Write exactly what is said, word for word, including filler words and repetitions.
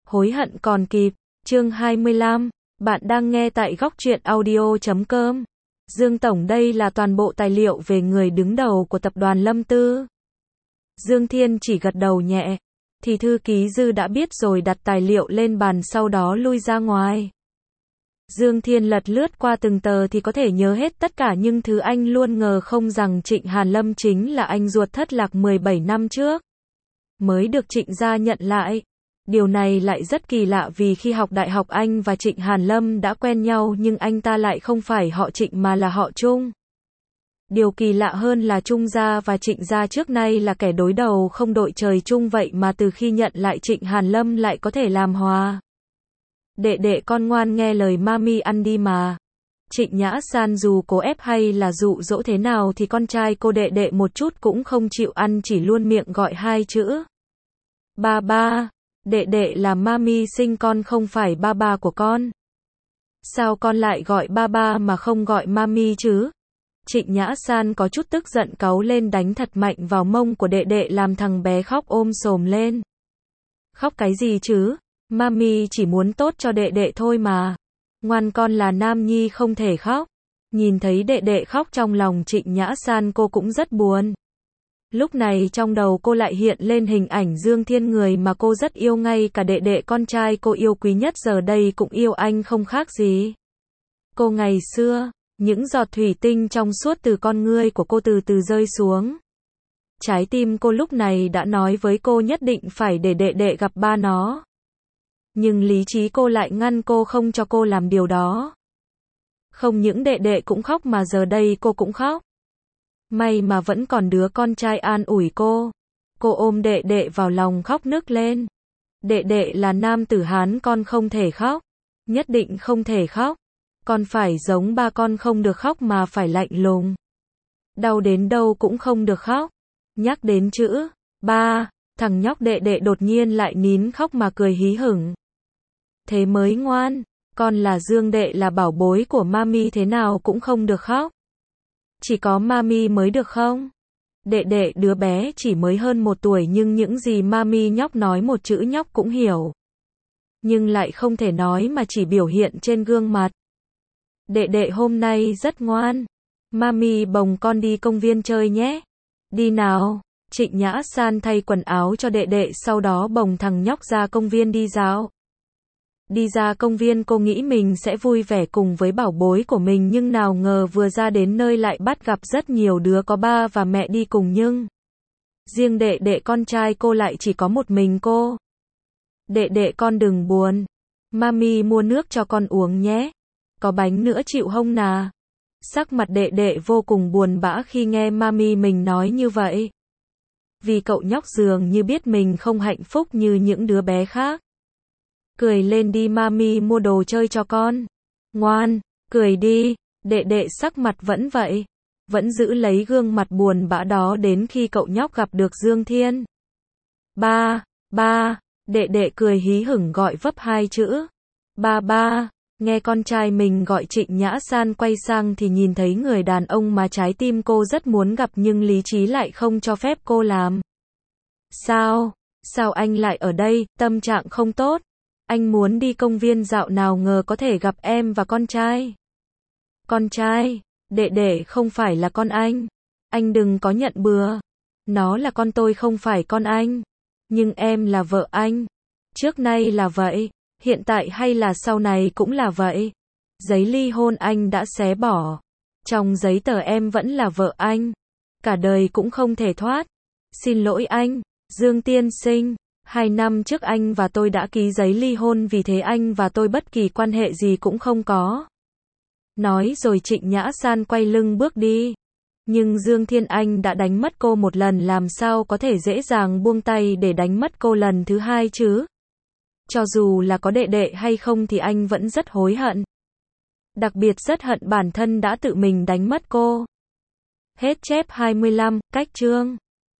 Hối hận còn kịp. Chương hai mươi lăm. Bạn đang nghe tại góc truyện audio chấm com. Dương Tổng, đây là toàn bộ tài liệu về người đứng đầu của tập đoàn Lâm Tư. Dương Thiên chỉ gật đầu nhẹ. Thì thư ký Dư đã biết rồi, đặt tài liệu lên bàn sau đó lui ra ngoài. Dương Thiên lật lướt qua từng tờ thì có thể nhớ hết tất cả, nhưng thứ anh luôn ngờ không rằng Trịnh Hàn Lâm chính là anh ruột thất lạc mười bảy năm trước mới được Trịnh gia nhận lại. Điều này lại rất kỳ lạ, vì khi học đại học anh và Trịnh Hàn Lâm đã quen nhau, nhưng anh ta lại không phải họ Trịnh mà là họ Trung. Điều kỳ lạ hơn là Trung gia và Trịnh gia trước nay là kẻ đối đầu không đội trời chung, vậy mà từ khi nhận lại Trịnh Hàn Lâm lại có thể làm hòa. Đệ đệ con ngoan nghe lời mami ăn đi mà. Trịnh Nhã San dù cố ép hay là dụ dỗ thế nào thì con trai cô đệ đệ một chút cũng không chịu ăn, chỉ luôn miệng gọi hai chữ ba ba. Đệ đệ là mami sinh con, không phải ba ba của con. Sao con lại gọi ba ba mà không gọi mami chứ? Trịnh Nhã San có chút tức giận cáu lên, đánh thật mạnh vào mông của đệ đệ làm thằng bé khóc ôm xồm lên. Khóc cái gì chứ? Mami chỉ muốn tốt cho đệ đệ thôi mà. Ngoan, con là nam nhi không thể khóc. Nhìn thấy đệ đệ khóc, trong lòng Trịnh Nhã San cô cũng rất buồn. Lúc này trong đầu cô lại hiện lên hình ảnh Dương Thiên, người mà cô rất yêu, ngay cả đệ đệ con trai cô yêu quý nhất giờ đây cũng yêu anh không khác gì cô ngày xưa. Những giọt thủy tinh trong suốt từ con ngươi của cô từ từ rơi xuống. Trái tim cô lúc này đã nói với cô nhất định phải để đệ đệ gặp ba nó. Nhưng lý trí cô lại ngăn cô, không cho cô làm điều đó. Không những đệ đệ cũng khóc mà giờ đây cô cũng khóc. May mà vẫn còn đứa con trai an ủi cô. Cô ôm đệ đệ vào lòng khóc nức lên. Đệ đệ là nam tử Hán, con không thể khóc. Nhất định không thể khóc. Con phải giống ba con, không được khóc mà phải lạnh lùng. Đau đến đâu cũng không được khóc. Nhắc đến chữ ba, thằng nhóc đệ đệ đột nhiên lại nín khóc mà cười hí hửng. Thế mới ngoan, con là Dương đệ, là bảo bối của mami, thế nào cũng không được khóc. Chỉ có mami mới được không? Đệ đệ đứa bé chỉ mới hơn một tuổi, nhưng những gì mami nhóc nói một chữ nhóc cũng hiểu. Nhưng lại không thể nói mà chỉ biểu hiện trên gương mặt. Đệ đệ hôm nay rất ngoan. Mami bồng con đi công viên chơi nhé. Đi nào. Trịnh Nhã San thay quần áo cho đệ đệ, sau đó bồng thằng nhóc ra công viên đi dạo. Đi ra công viên cô nghĩ mình sẽ vui vẻ cùng với bảo bối của mình, nhưng nào ngờ vừa ra đến nơi lại bắt gặp rất nhiều đứa có ba và mẹ đi cùng, nhưng riêng đệ đệ con trai cô lại chỉ có một mình cô. Đệ đệ con đừng buồn. Mami mua nước cho con uống nhé. Có bánh nữa chịu không nà? Sắc mặt đệ đệ vô cùng buồn bã khi nghe mami mình nói như vậy. Vì cậu nhóc dường như biết mình không hạnh phúc như những đứa bé khác. Cười lên đi, mami mua đồ chơi cho con. Ngoan, cười đi. Đệ đệ sắc mặt vẫn vậy. Vẫn giữ lấy gương mặt buồn bã đó đến khi cậu nhóc gặp được Dương Thiên. Ba, ba, đệ đệ cười hí hửng gọi vấp hai chữ. Ba ba. Nghe con trai mình gọi, Trịnh Nhã San quay sang thì nhìn thấy người đàn ông mà trái tim cô rất muốn gặp, nhưng lý trí lại không cho phép cô làm. Sao? Sao anh lại ở đây? Tâm trạng không tốt. Anh muốn đi công viên dạo, nào ngờ có thể gặp em và con trai. Con trai? Đệ đệ không phải là con anh. Anh đừng có nhận bừa. Nó là con tôi, không phải con anh. Nhưng em là vợ anh. Trước nay là vậy. Hiện tại hay là sau này cũng là vậy. Giấy ly hôn anh đã xé bỏ. Trong giấy tờ em vẫn là vợ anh. Cả đời cũng không thể thoát. Xin lỗi anh, Dương tiên sinh. Hai năm trước anh và tôi đã ký giấy ly hôn, vì thế anh và tôi bất kỳ quan hệ gì cũng không có. Nói rồi Trịnh Nhã San quay lưng bước đi. Nhưng Dương Thiên Anh đã đánh mất cô một lần, làm sao có thể dễ dàng buông tay để đánh mất cô lần thứ hai chứ? Cho dù là có đệ đệ hay không thì anh vẫn rất hối hận. Đặc biệt rất hận bản thân đã tự mình đánh mất cô. Hết chép hai mươi lăm, cách chương.